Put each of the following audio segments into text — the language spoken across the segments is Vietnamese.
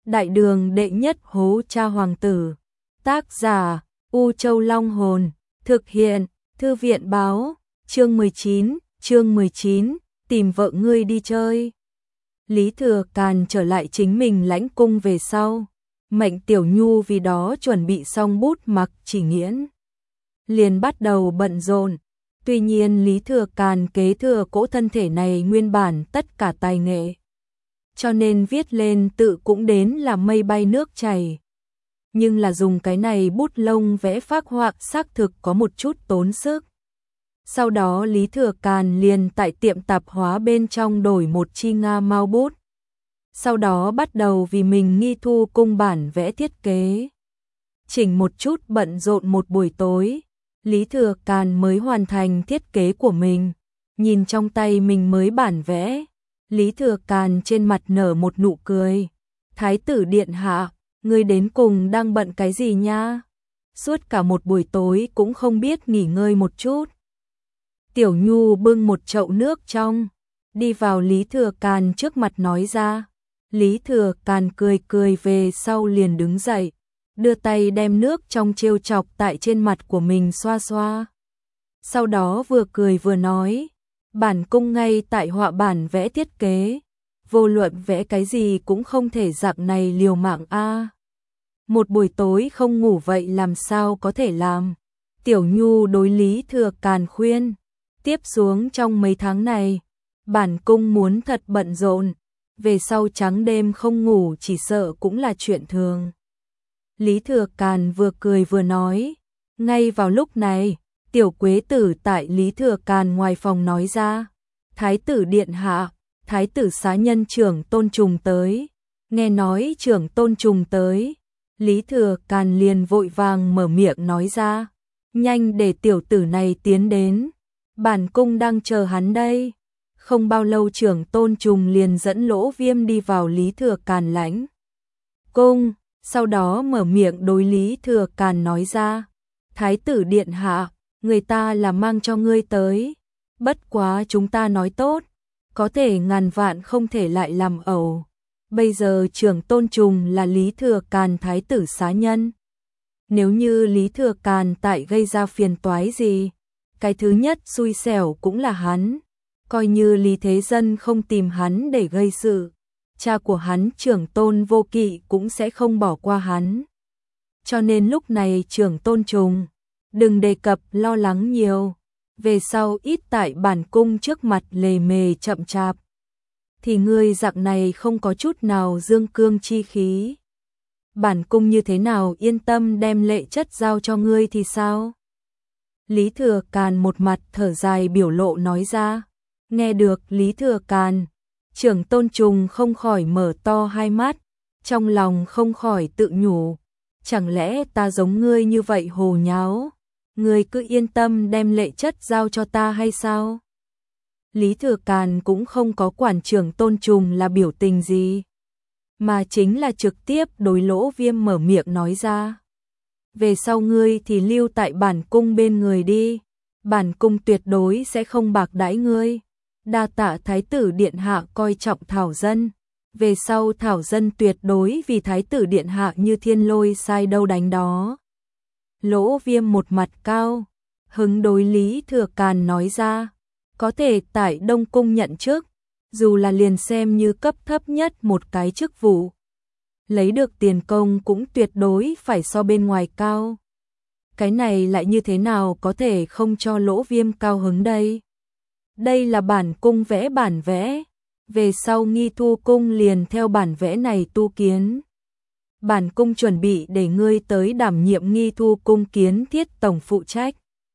Đại đường đệ nhất hố cha hoàng tử. Tác giả U Châu Long Hồn. Thực hiện Thư viện Báo. Chương 19, tìm vợ ngươi đi chơi. Lý Thừa Càn trở lại chính mình lãnh cung về sau, mệnh Tiểu Nhu vì đó chuẩn bị xong bút mặc chỉ nghiễn, liền bắt đầu bận rộn. Tuy nhiên Lý Thừa Càn kế thừa cỗ thân thể này nguyên bản tất cả tài nghệ, cho nên viết lên tự cũng đến là mây bay nước chảy. Nhưng là dùng cái này bút lông vẽ phác họa xác thực có một chút tốn sức. Sau đó Lý Thừa Càn liền tại tiệm tạp hóa bên trong đổi một chi Nga mao bút. Sau đó bắt đầu vì mình nghi thu cung bản vẽ thiết kế. Chỉnh một chút bận rộn một buổi tối, Lý Thừa Càn mới hoàn thành thiết kế của mình. Nhìn trong tay mình mới bản vẽ, Lý Thừa Càn trên mặt nở một nụ cười. Thái tử điện hạ, ngươi đến cùng đang bận cái gì nha? Suốt cả một buổi tối cũng không biết nghỉ ngơi một chút. Tiểu Nhu bưng một chậu nước trong, đi vào Lý Thừa Càn trước mặt nói ra. Lý Thừa Càn cười cười về sau liền đứng dậy, đưa tay đem nước trong trêu chọc tại trên mặt của mình xoa xoa. Sau đó vừa cười vừa nói, bản cung ngay tại họa bản vẽ thiết kế, vô luận vẽ cái gì cũng không thể dạng này liều mạng a. Một buổi tối không ngủ vậy làm sao có thể làm. Tiểu Nhu đối Lý Thừa Càn khuyên, tiếp xuống trong mấy tháng này, bản cung muốn thật bận rộn, về sau trắng đêm không ngủ chỉ sợ cũng là chuyện thường. Lý Thừa Càn vừa cười vừa nói. Ngay vào lúc này, Tiểu Quế Tử tại Lý Thừa Càn ngoài phòng nói ra, Thái tử điện hạ, Thái tử xá nhân Trưởng Tôn Trùng tới. Nghe nói Trưởng Tôn Trùng tới, Lý Thừa Càn liền vội vàng mở miệng nói ra, nhanh để tiểu tử này tiến đến, bản cung đang chờ hắn đây. Không bao lâu Trưởng Tôn Trùng liền dẫn Lỗ Viêm đi vào Lý Thừa Càn lãnh cung, sau đó mở miệng đối Lý Thừa Càn nói ra, Thái tử điện hạ, người ta là mang cho ngươi tới, bất quá chúng ta nói tốt, có thể ngàn vạn không thể lại làm ẩu. Bây giờ Trưởng Tôn Trùng là Lý Thừa Càn thái tử xá nhân. Nếu như Lý Thừa Càn tại gây ra phiền toái gì, cái thứ nhất xui xẻo cũng là hắn. Coi như Lý Thế Dân không tìm hắn để gây sự, cha của hắn Trưởng Tôn Vô Kỵ cũng sẽ không bỏ qua hắn. Cho nên lúc này Trưởng Tôn Trùng, đừng đề cập lo lắng nhiều, về sau ít tại bản cung trước mặt lề mề chậm chạp, thì ngươi dạng này không có chút nào dương cương chi khí. Bản cung như thế nào yên tâm đem lệ chất giao cho ngươi thì sao? Lý Thừa Càn một mặt thở dài biểu lộ nói ra. Nghe được Lý Thừa Càn, Trưởng Tôn Trùng không khỏi mở to hai mắt, trong lòng không khỏi tự nhủ, chẳng lẽ ta giống ngươi như vậy hồ nháo, ngươi cứ yên tâm đem lệ chất giao cho ta hay sao? Lý Thừa Càn cũng không có quản Trưởng Tôn Trùng là biểu tình gì, mà chính là trực tiếp đối Lỗ Viêm mở miệng nói ra. Về sau ngươi thì lưu tại bản cung bên người đi, bản cung tuyệt đối sẽ không bạc đãi ngươi. Đa tạ Thái tử điện hạ coi trọng Thảo Dân, về sau Thảo Dân tuyệt đối vì Thái tử điện hạ như thiên lôi sai đâu đánh đó. Lỗ Viêm một mặt cao hứng đối Lý Thừa Càn nói ra, có thể tại Đông Cung nhận chức, dù là liền xem như cấp thấp nhất một cái chức vụ, lấy được tiền công cũng tuyệt đối phải so bên ngoài cao. Cái này lại như thế nào có thể không cho Lỗ Viêm cao hứng đây? Đây là bản cung vẽ bản vẽ, về sau nghi thu cung liền theo bản vẽ này tu kiến. Bản cung chuẩn bị để ngươi tới đảm nhiệm nghi thu cung kiến thiết tổng phụ trách.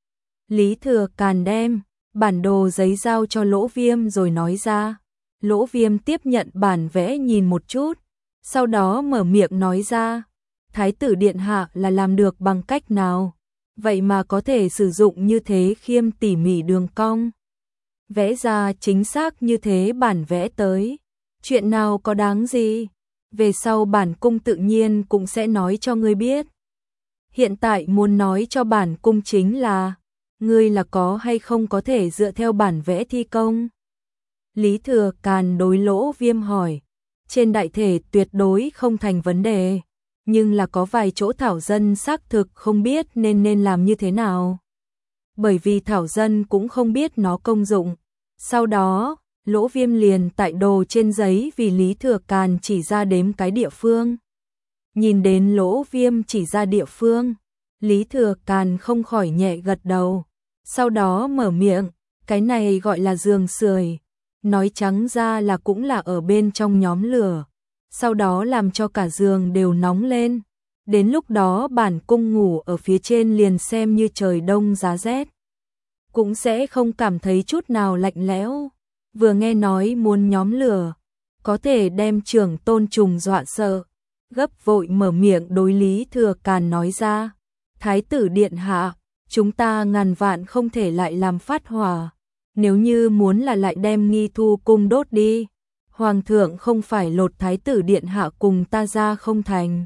Lý Thừa Càn đem bản đồ giấy giao cho Lỗ Viêm rồi nói ra. Lỗ Viêm tiếp nhận bản vẽ nhìn một chút, sau đó mở miệng nói ra, Thái tử điện hạ là làm được bằng cách nào, vậy mà có thể sử dụng như thế khiêm tỉ mỉ đường cong, vẽ ra chính xác như thế bản vẽ tới, chuyện nào có đáng gì, về sau bản cung tự nhiên cũng sẽ nói cho ngươi biết. Hiện tại muốn nói cho bản cung chính là, ngươi là có hay không có thể dựa theo bản vẽ thi công. Lý Thừa Càn đối Lỗ Viêm hỏi, trên đại thể tuyệt đối không thành vấn đề, nhưng là có vài chỗ thảo dân xác thực không biết nên làm như thế nào. Bởi vì thảo dân cũng không biết nó công dụng. Sau đó, Lỗ Viêm liền tại đồ trên giấy vì Lý Thừa Càn chỉ ra đếm cái địa phương. Nhìn đến Lỗ Viêm chỉ ra địa phương, Lý Thừa Càn không khỏi nhẹ gật đầu. Sau đó mở miệng, cái này gọi là giường sưởi, nói trắng ra là cũng là ở bên trong nhóm lửa, sau đó làm cho cả giường đều nóng lên. Đến lúc đó bản cung ngủ ở phía trên liền xem như trời đông giá rét, cũng sẽ không cảm thấy chút nào lạnh lẽo. Vừa nghe nói muốn nhóm lửa, có thể đem Trưởng Tôn Trùng dọa sợ, gấp vội mở miệng đối Lý Thừa Càn nói ra, Thái tử điện hạ, chúng ta ngàn vạn không thể lại làm phát hỏa, nếu như muốn là lại đem Nghi Thu cung đốt đi, Hoàng thượng không phải lột Thái tử điện hạ cùng ta ra không thành.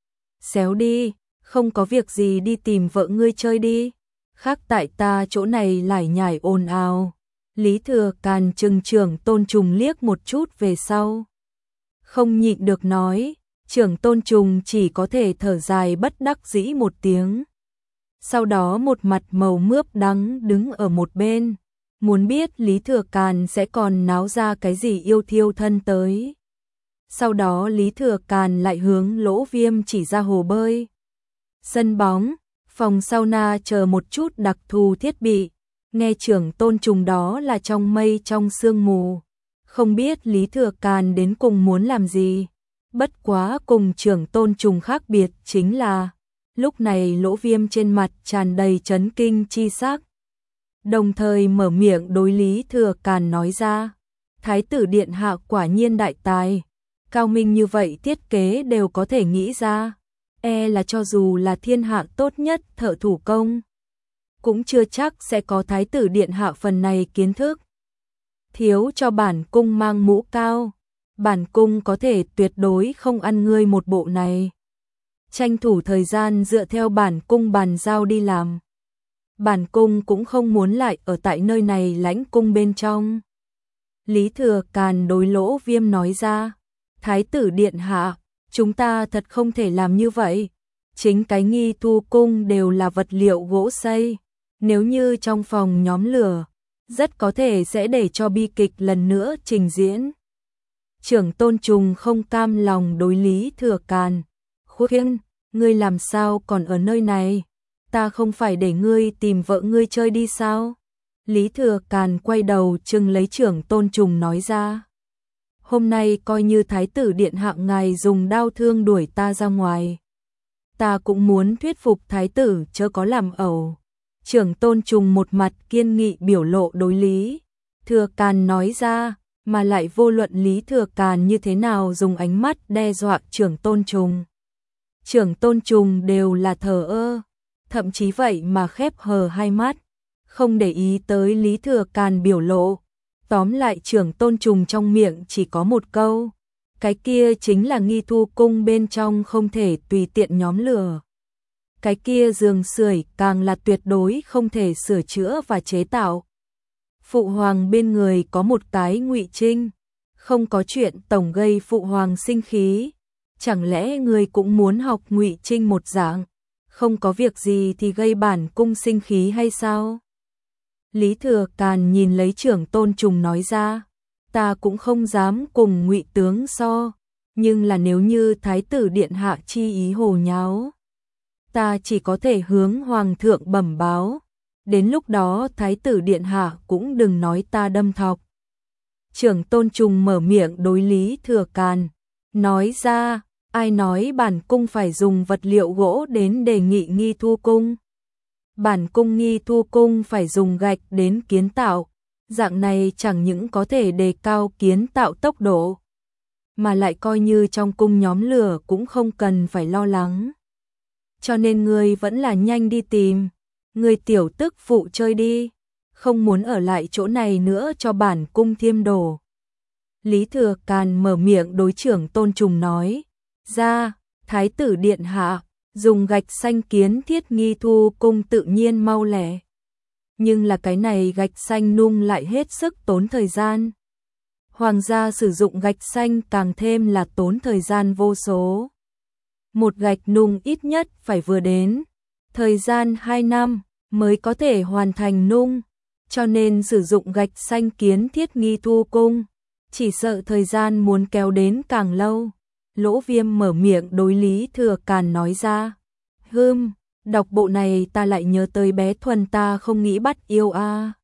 Xéo đi, không có việc gì đi tìm vợ ngươi chơi đi, khác tại ta chỗ này lải nhải ồn ào. Lý Thừa Càn trừng Trưởng Tôn Trùng liếc một chút về sau, không nhịn được nói, Trưởng Tôn Trùng chỉ có thể thở dài bất đắc dĩ một tiếng. Sau đó một mặt màu mướp đắng đứng ở một bên, muốn biết Lý Thừa Càn sẽ còn náo ra cái gì yêu thiêu thân tới. Sau đó Lý Thừa Càn lại hướng Lỗ Viêm chỉ ra hồ bơi, sân bóng, phòng sauna chờ một chút đặc thù thiết bị. Nghe Trưởng Tôn Trùng đó là trong mây trong sương mù, không biết Lý Thừa Càn đến cùng muốn làm gì. Bất quá cùng Trưởng Tôn Trùng khác biệt chính là, lúc này Lỗ Viêm trên mặt tràn đầy chấn kinh chi sắc, đồng thời mở miệng đối Lý Thừa Càn nói ra, Thái tử điện hạ quả nhiên đại tài, cao minh như vậy thiết kế đều có thể nghĩ ra, là cho dù là thiên hạ tốt nhất thợ thủ công, cũng chưa chắc sẽ có Thái tử điện hạ phần này kiến thức. Thiếu cho bản cung mang mũ cao, bản cung có thể tuyệt đối không ăn ngươi một bộ này. Tranh thủ thời gian dựa theo bản cung bàn giao đi làm. Bản cung cũng không muốn lại ở tại nơi này lãnh cung bên trong. Lý Thừa Càn đối Lỗ Viêm nói ra, Thái tử điện hạ, chúng ta thật không thể làm như vậy. Chính cái Nghi Thu cung đều là vật liệu gỗ xây. Nếu như trong phòng nhóm lửa, rất có thể sẽ để cho bi kịch lần nữa trình diễn. Trưởng Tôn Trùng không cam lòng đối Lý Thừa Càn, khuyên, ngươi làm sao còn ở nơi này, ta không phải để ngươi tìm vợ ngươi chơi đi sao? Lý Thừa Càn quay đầu trừng lấy Trưởng Tôn Trùng nói ra, hôm nay coi như Thái tử điện hạ ngài dùng đao thương đuổi ta ra ngoài, ta cũng muốn thuyết phục Thái tử chớ có làm ẩu. Trưởng Tôn Trùng một mặt kiên nghị biểu lộ đối Lý Thừa Càn nói ra, mà lại vô luận Lý Thừa Càn như thế nào dùng ánh mắt đe dọa Trưởng Tôn Trùng, Trưởng Tôn Trùng đều là thờ ơ, thậm chí vậy mà khép hờ hai mắt, không để ý tới Lý Thừa Càn biểu lộ. Tóm lại Trưởng Tôn Trùng trong miệng chỉ có một câu, cái kia chính là Nghi Thu cung bên trong không thể tùy tiện nhóm lửa. Cái kia giường sưởi càng là tuyệt đối không thể sửa chữa và chế tạo. Phụ hoàng bên người có một cái Ngụy Trinh, không có chuyện tổng gây phụ hoàng sinh khí, chẳng lẽ người cũng muốn học Ngụy Trinh một dạng, không có việc gì thì gây bản cung sinh khí hay sao? Lý Thừa Càn nhìn lấy Trưởng Tôn Trùng nói ra, ta cũng không dám cùng Ngụy tướng so, nhưng là nếu như Thái tử điện hạ chi ý hồ nháo, ta chỉ có thể hướng Hoàng thượng bẩm báo, đến lúc đó Thái tử điện hạ cũng đừng nói ta đâm thọc. Trưởng Tôn Trùng mở miệng đối Lý Thừa Càn, nói ra, ai nói bản cung phải dùng vật liệu gỗ đến đề nghị Nghi Thu cung? Bản cung Nghi Thu cung phải dùng gạch đến kiến tạo, dạng này chẳng những có thể đề cao kiến tạo tốc độ, mà lại coi như trong cung nhóm lửa cũng không cần phải lo lắng. Cho nên ngươi vẫn là nhanh đi tìm, ngươi tiểu tức phụ chơi đi, không muốn ở lại chỗ này nữa cho bản cung thêm đổ. Lý Thừa Càn mở miệng đối Trưởng Tôn Trùng nói ra, Thái tử điện hạ, dùng gạch xanh kiến thiết Nghi Thu cung tự nhiên mau lẹ. Nhưng là cái này gạch xanh nung lại hết sức tốn thời gian. Hoàng gia sử dụng gạch xanh càng thêm là tốn thời gian vô số. Một gạch nung ít nhất phải vừa đến thời gian 2 năm mới có thể hoàn thành nung, cho nên sử dụng gạch xanh kiến thiết nghi thu cung, chỉ sợ thời gian muốn kéo đến càng lâu. Lỗ Viêm mở miệng đối Lý Thừa Càn nói ra. Đọc bộ này ta lại nhớ tới bé Thuần ta không nghĩ bắt yêu a.